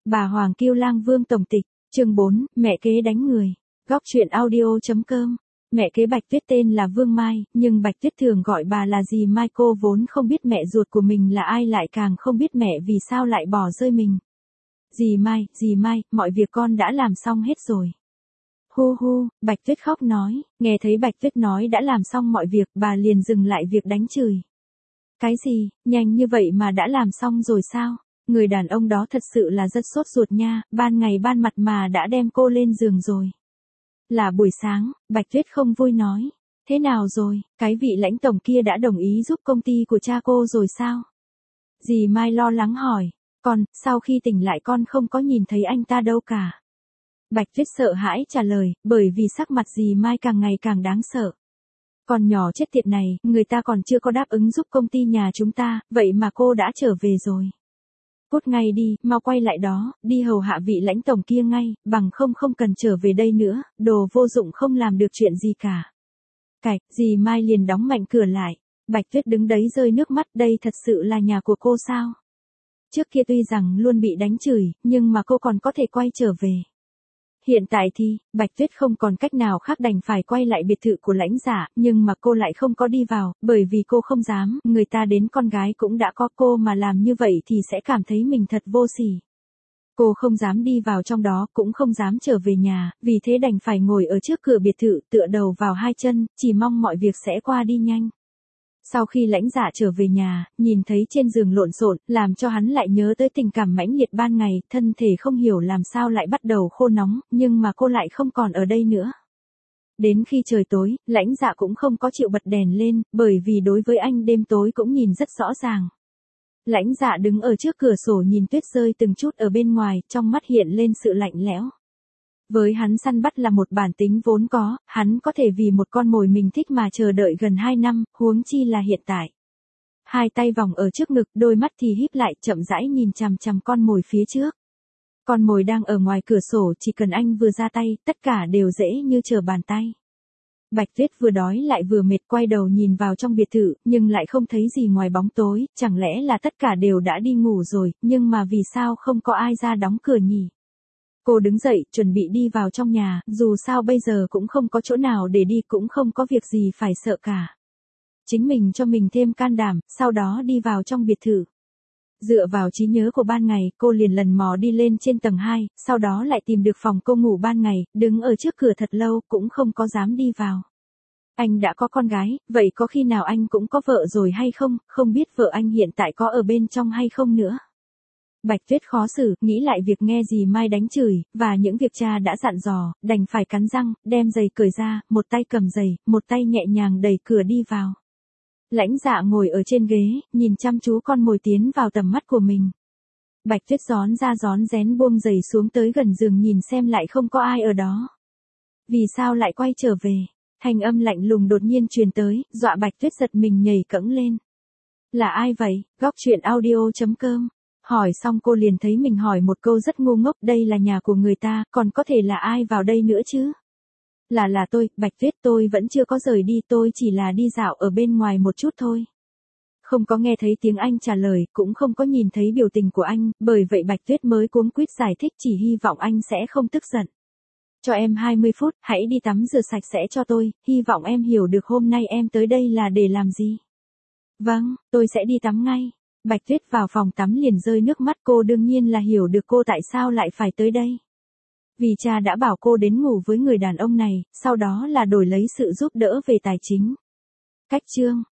Bà Hoàng Kiêu Lang Vương tổng tịch, chương 4, mẹ kế đánh người. Góc truyện audio.com. Mẹ kế Bạch Tuyết tên là Vương Mai, nhưng Bạch Tuyết thường gọi bà là dì Mai. Cô vốn không biết mẹ ruột của mình là ai, lại càng không biết mẹ vì sao lại bỏ rơi mình. Dì Mai, mọi việc con đã làm xong hết rồi. Hu hu, Bạch Tuyết khóc nói. Nghe thấy Bạch Tuyết nói đã làm xong mọi việc, bà liền dừng lại việc đánh chửi. Cái gì, nhanh như vậy mà đã làm xong rồi sao? Người đàn ông đó thật sự là rất sốt ruột nha, ban ngày ban mặt mà đã đem cô lên giường rồi. Là buổi sáng, Bạch Tuyết không vui nói. Thế nào rồi, cái vị lãnh tổng kia đã đồng ý giúp công ty của cha cô rồi sao? Dì Mai lo lắng hỏi. Con, sau khi tỉnh lại con không có nhìn thấy anh ta đâu cả. Bạch Tuyết sợ hãi trả lời, bởi vì sắc mặt dì Mai càng ngày càng đáng sợ. Con nhỏ chết tiệt này, người ta còn chưa có đáp ứng giúp công ty nhà chúng ta, vậy mà cô đã trở về rồi. Cút ngay đi, mau quay lại đó, đi hầu hạ vị lãnh tổng kia ngay, bằng không cần trở về đây nữa, đồ vô dụng không làm được chuyện gì cả. Cạch, dì Mai liền đóng mạnh cửa lại. Bạch Tuyết đứng đấy rơi nước mắt, đây thật sự là nhà của cô sao? Trước kia tuy rằng luôn bị đánh chửi, nhưng mà cô còn có thể quay trở về. Hiện tại thì, Bạch Tuyết không còn cách nào khác đành phải quay lại biệt thự của lãnh dạ, nhưng mà cô lại không có đi vào, bởi vì cô không dám, người ta đến con gái cũng đã có, cô mà làm như vậy thì sẽ cảm thấy mình thật vô sỉ. Cô không dám đi vào trong đó, cũng không dám trở về nhà, vì thế đành phải ngồi ở trước cửa biệt thự, tựa đầu vào hai chân, chỉ mong mọi việc sẽ qua đi nhanh. Sau khi lãnh dạ trở về nhà, nhìn thấy trên giường lộn xộn, làm cho hắn lại nhớ tới tình cảm mãnh liệt ban ngày, thân thể không hiểu làm sao lại bắt đầu khô nóng, nhưng mà cô lại không còn ở đây nữa. Đến khi trời tối, lãnh dạ cũng không có chịu bật đèn lên, bởi vì đối với anh đêm tối cũng nhìn rất rõ ràng. Lãnh dạ đứng ở trước cửa sổ nhìn tuyết rơi từng chút ở bên ngoài, trong mắt hiện lên sự lạnh lẽo. Với hắn săn bắt là một bản tính vốn có, hắn có thể vì một con mồi mình thích mà chờ đợi gần 2 năm, huống chi là hiện tại. Hai tay vòng ở trước ngực, đôi mắt thì híp lại, chậm rãi nhìn chằm chằm con mồi phía trước. Con mồi đang ở ngoài cửa sổ, chỉ cần anh vừa ra tay, tất cả đều dễ như trở bàn tay. Bạch Tuyết vừa đói lại vừa mệt, quay đầu nhìn vào trong biệt thự, nhưng lại không thấy gì ngoài bóng tối, chẳng lẽ là tất cả đều đã đi ngủ rồi, nhưng mà vì sao không có ai ra đóng cửa nhỉ? Cô đứng dậy, chuẩn bị đi vào trong nhà, dù sao bây giờ cũng không có chỗ nào để đi, cũng không có việc gì phải sợ cả. Chính mình cho mình thêm can đảm, sau đó đi vào trong biệt thự. Dựa vào trí nhớ của ban ngày, cô liền lần mò đi lên trên tầng 2, sau đó lại tìm được phòng cô ngủ ban ngày, đứng ở trước cửa thật lâu, cũng không có dám đi vào. Anh đã có con gái, vậy có khi nào anh cũng có vợ rồi hay không, không biết vợ anh hiện tại có ở bên trong hay không nữa. Bạch Tuyết khó xử, nghĩ lại việc nghe dì Mai đánh chửi, và những việc cha đã dặn dò, đành phải cắn răng, đem giày cởi ra, một tay cầm giày, một tay nhẹ nhàng đẩy cửa đi vào. Lãnh dạ ngồi ở trên ghế, nhìn chăm chú con mồi tiến vào tầm mắt của mình. Bạch Tuyết rón ra rón rén buông giày xuống tới gần giường nhìn xem lại không có ai ở đó. Vì sao lại quay trở về? Thanh âm lạnh lùng đột nhiên truyền tới, dọa Bạch Tuyết giật mình nhảy cẫng lên. Là ai vậy? Góc truyện audio.com. Hỏi xong cô liền thấy mình hỏi một câu rất ngu ngốc, đây là nhà của người ta, còn có thể là ai vào đây nữa chứ? Là tôi, Bạch Tuyết, tôi vẫn chưa có rời đi, tôi chỉ là đi dạo ở bên ngoài một chút thôi. Không có nghe thấy tiếng anh trả lời, cũng không có nhìn thấy biểu tình của anh, bởi vậy Bạch Tuyết mới cuống quýt giải thích, chỉ hy vọng anh sẽ không tức giận. Cho em 20 phút, hãy đi tắm rửa sạch sẽ cho tôi, hy vọng em hiểu được hôm nay em tới đây là để làm gì. Vâng, tôi sẽ đi tắm ngay. Bạch Tuyết vào phòng tắm liền rơi nước mắt, cô đương nhiên là hiểu được cô tại sao lại phải tới đây. Vì cha đã bảo cô đến ngủ với người đàn ông này, sau đó là đổi lấy sự giúp đỡ về tài chính. Cách chương.